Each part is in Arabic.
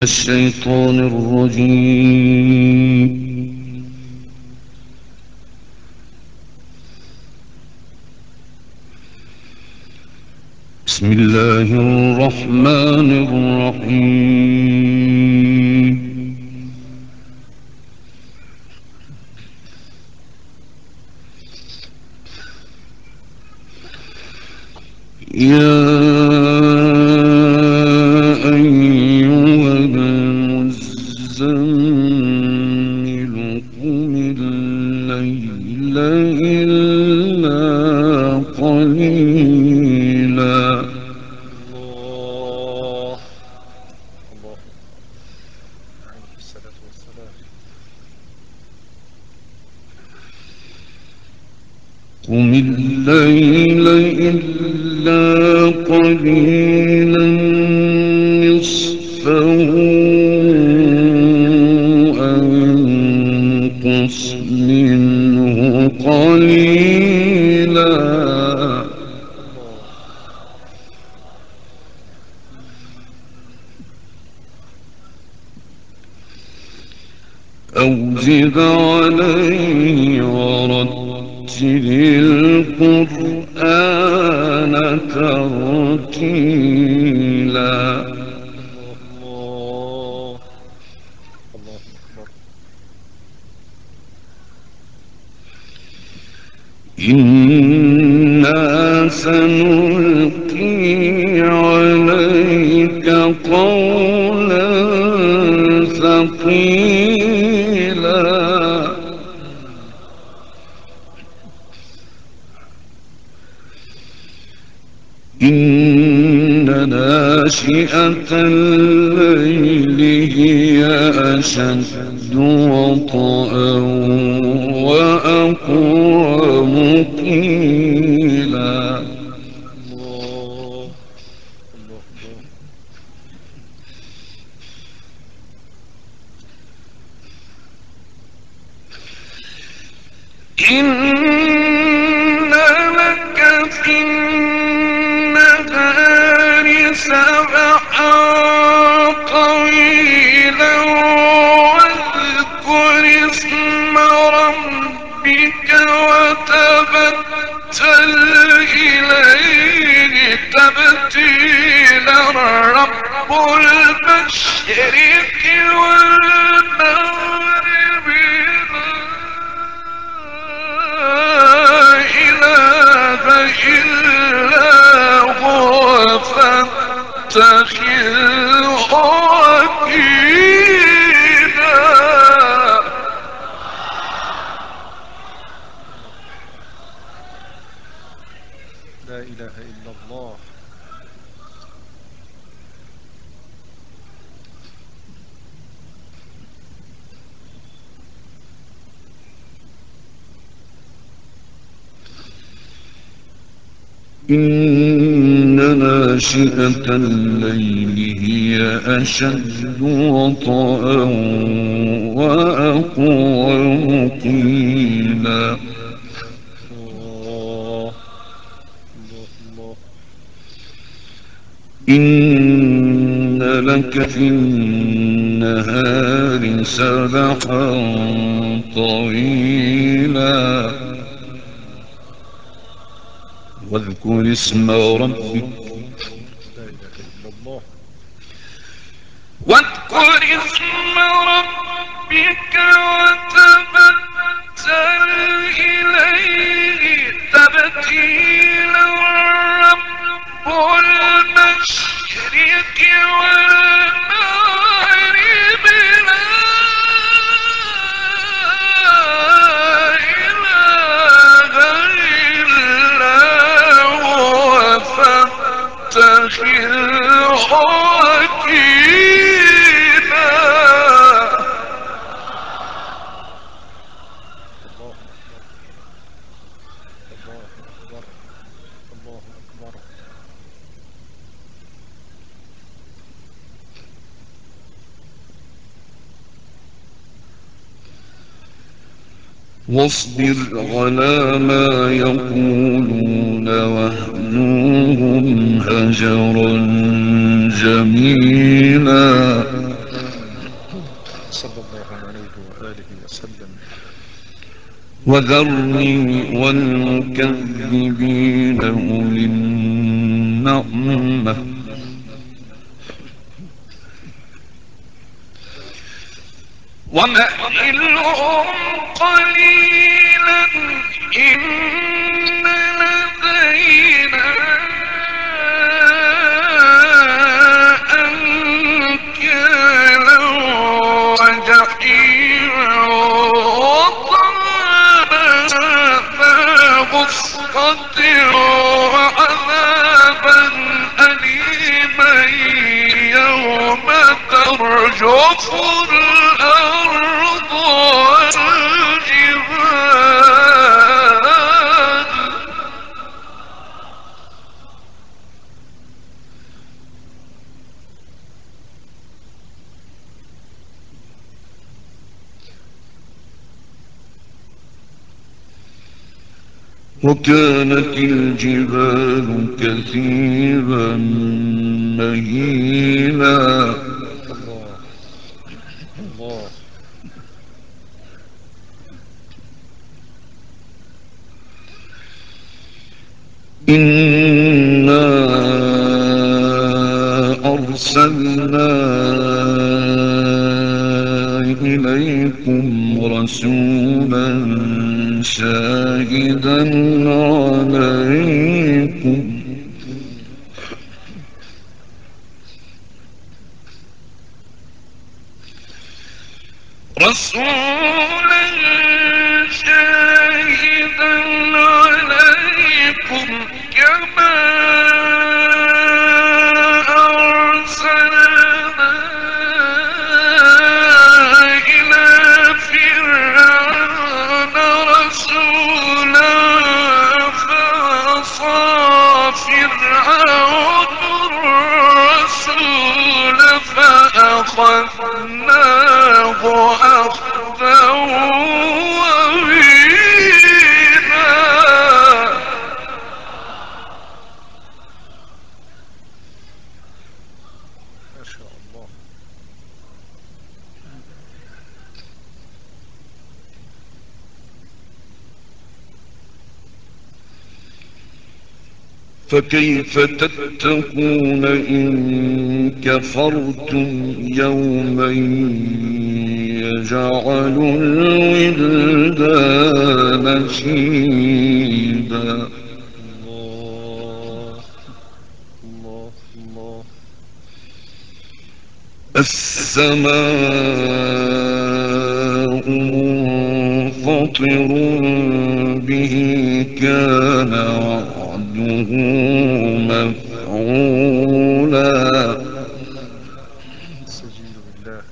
الشيطان الرجيم. بسم الله الرحمن الرحيم. يا أيها المزمل قم الليل إلا قليلا. الله عليه الصلاة والسلام. قم الليل إلا قليلا نصفه أو انقص منه قليلا أو زد عليه ورتل القرآن ترتيلا. الله أكبر. إنا سنلقي عليك قولا ثقيلا. إن ناشئة الليل هي أشد وطئا وأقوم قيلا. الله إن لك في النهار سبحا طويلا واذكر اسم ربك وتبتل إليه تبتيلا. رب المشرق والمغرب إلا هو فاتخذه وكيلا. لا إله إلا الله. إن ناشئة الليل هي أشد وطئا وأقوم قيلا. الله إن لك في النهار سبحا طويلا واذكر اسم ربك وتبتل إليه تبتيلا. رب المشرق والمغرب لا إله إلا هو فاتخذه وكيلا. واصبر على ما يقولون واهجرهم هجرا جميلا. صلى الله عليه وآله وسلم. وذرني والمكذبين أولي النعمة ومهلهم قليلا إن لدينا أنكالا وجحيما وطعاما غصة وعذابا أليما يوم ترجف الأرض والجبال. وكانت الجبال كثيبا مهيلا. الله الله. إنا أرسلنا إليكم رسولا شاهدا عليكم رسولا شاهدا عليكم كما أرسلنا إلى فرعون رسولا فعصى فرعون الرسول فأخذناه أخذا وبينا. ما شاء الله. فكيف تتقون إن كفرتم يوما يجعل الولدان شيبا. الله الله الله. السماء منفطر به كان وعده مفعولا. استجيب بالله.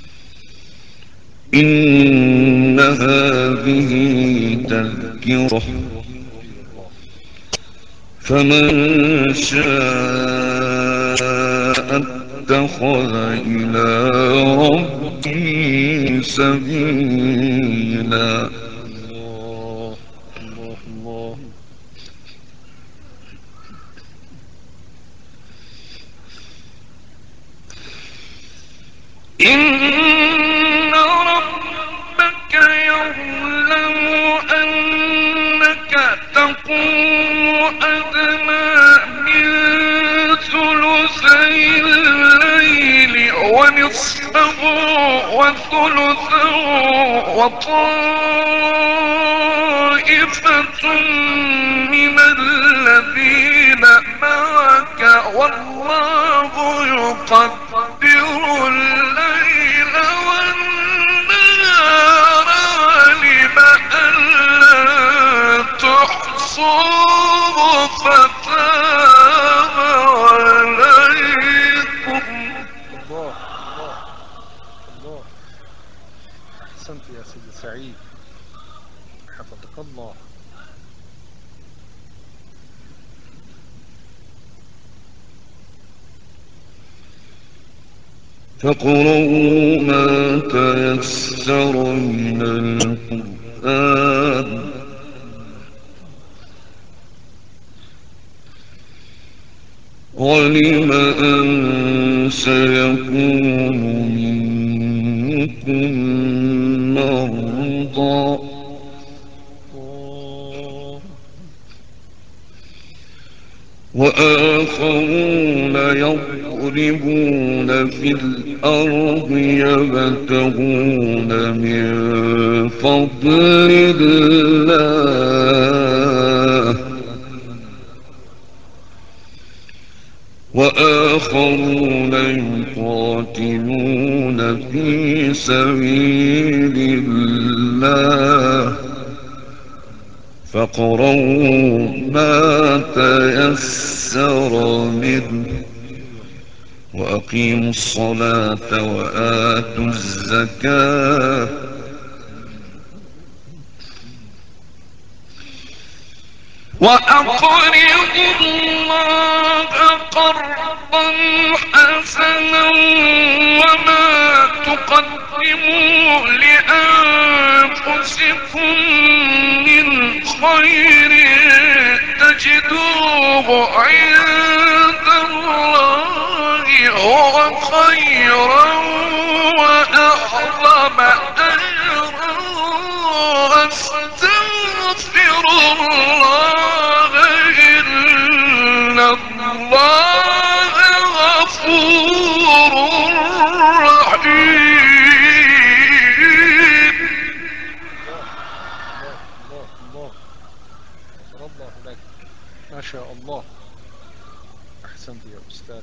إن هذه تذكرة فمن شاء اتخذ إلى ربه سبيلا. الله الله الله. إن ربك يعلم أنك تقوم أدنى من ثلثي الليل ونصفه وثلثه وطائفة من الذين معك والله يقدر الليل والنهار علم أن لن تحصوا فتاب عليكم. الله الله الله. أحسنت يا سيدي سعيد، حفظك الله. فاقرؤوا ما تيسر من القرآن علم أن سيكون منكم مرضى وآخرون يضربون في الأرض يبتغون من فضل الله وآخرون يقاتلون في سبيل الله فاقرؤوا ما تيسر منه وأقيموا الصلاة وآتوا الزكاة وأقرضوا الله قرضا حسنا وما تقدموا لأنفسكم من خير تجدوه عند الله هو خيرا وأعظم أجرا واستغفر الله إن الله غفور رحيم. الله الله لك ما شاء الله. أحسنت يا أستاذ.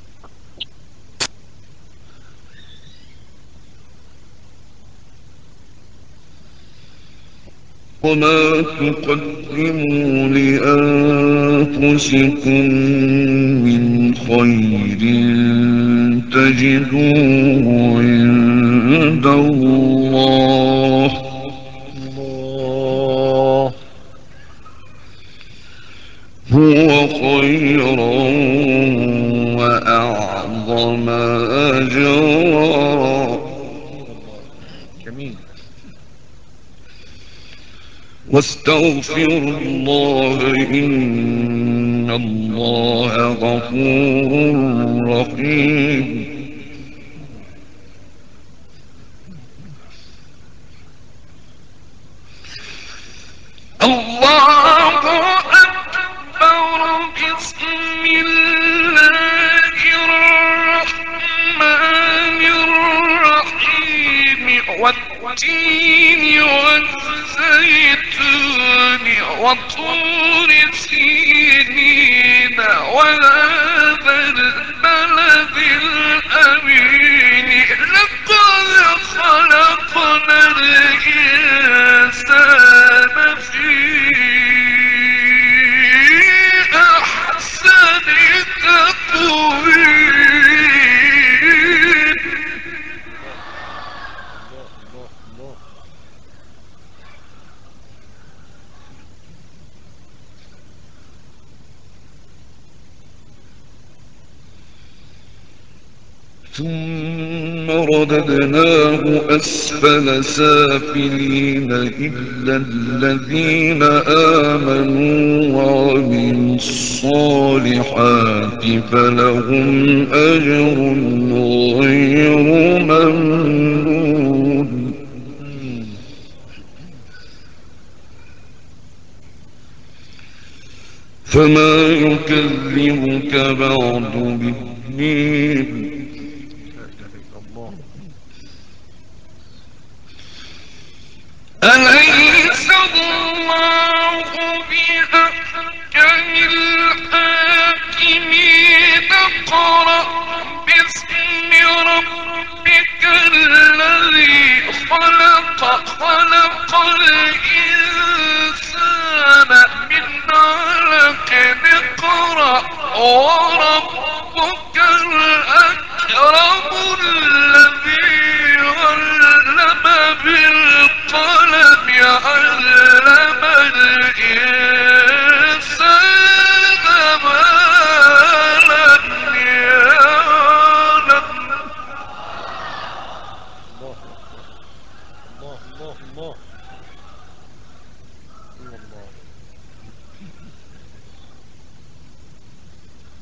وما تقدموا لأنفسكم من خير تجدوه عند الله هو خيرا وأعظم أجرا. جميل. واستغفروا الله إن الله غفور رحيم. الله أكبر. بسم الله الرحمن الرحيم. والتين والزيتون وطور سينين وهذا البلد الأمين لقد خلقنا الإنسان في أحسن تقويم. ثم رددناه أسفل سافلين إلا الذين آمنوا وعملوا الصالحات فلهم أجر غير ممنون. فما يكذبك بعد بالدين أليس الله بأحكم الحاكمين. اقرأ باسم ربك الذي خلق الإنسان من علق. اقرأ وربك الأكرم الذي علم بالقلم علم الإنسان ما لم يعلم. الله.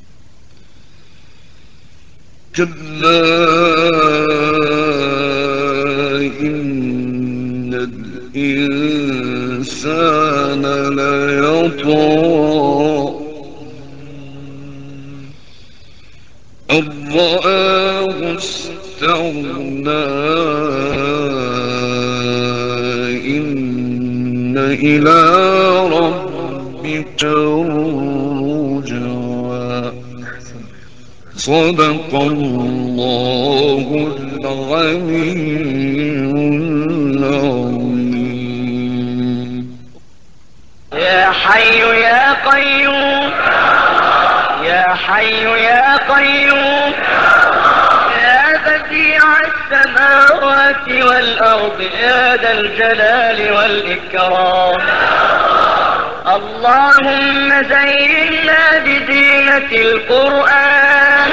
كلا الإنسان ليطغى أن رآه استغنى إن إلى ربك الرجعى صدق الله العلي العظيم. يا حي يا قيوم يا حي يا قيوم يا بديع السماوات والأرض يا ذا الجلال والإكرام اللهم زينا بزينة القرآن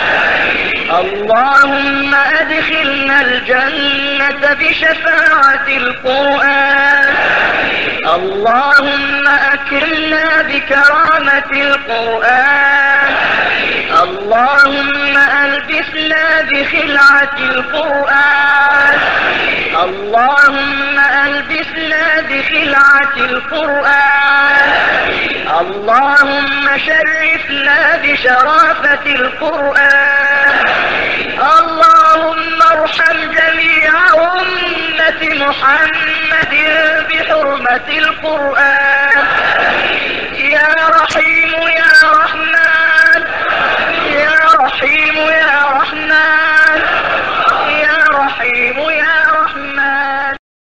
اللهم أدخلنا الجنة بشفاعة القرآن اللهم أكرمنا بكرامة القرآن اللهم ألبسنا بخلعة القرآن اللهم ألبسنا بخلعة القرآن اللهم شرفنا بشرافة القرآن اللهم ارحم جميع أمة محمد بحرمة القرآن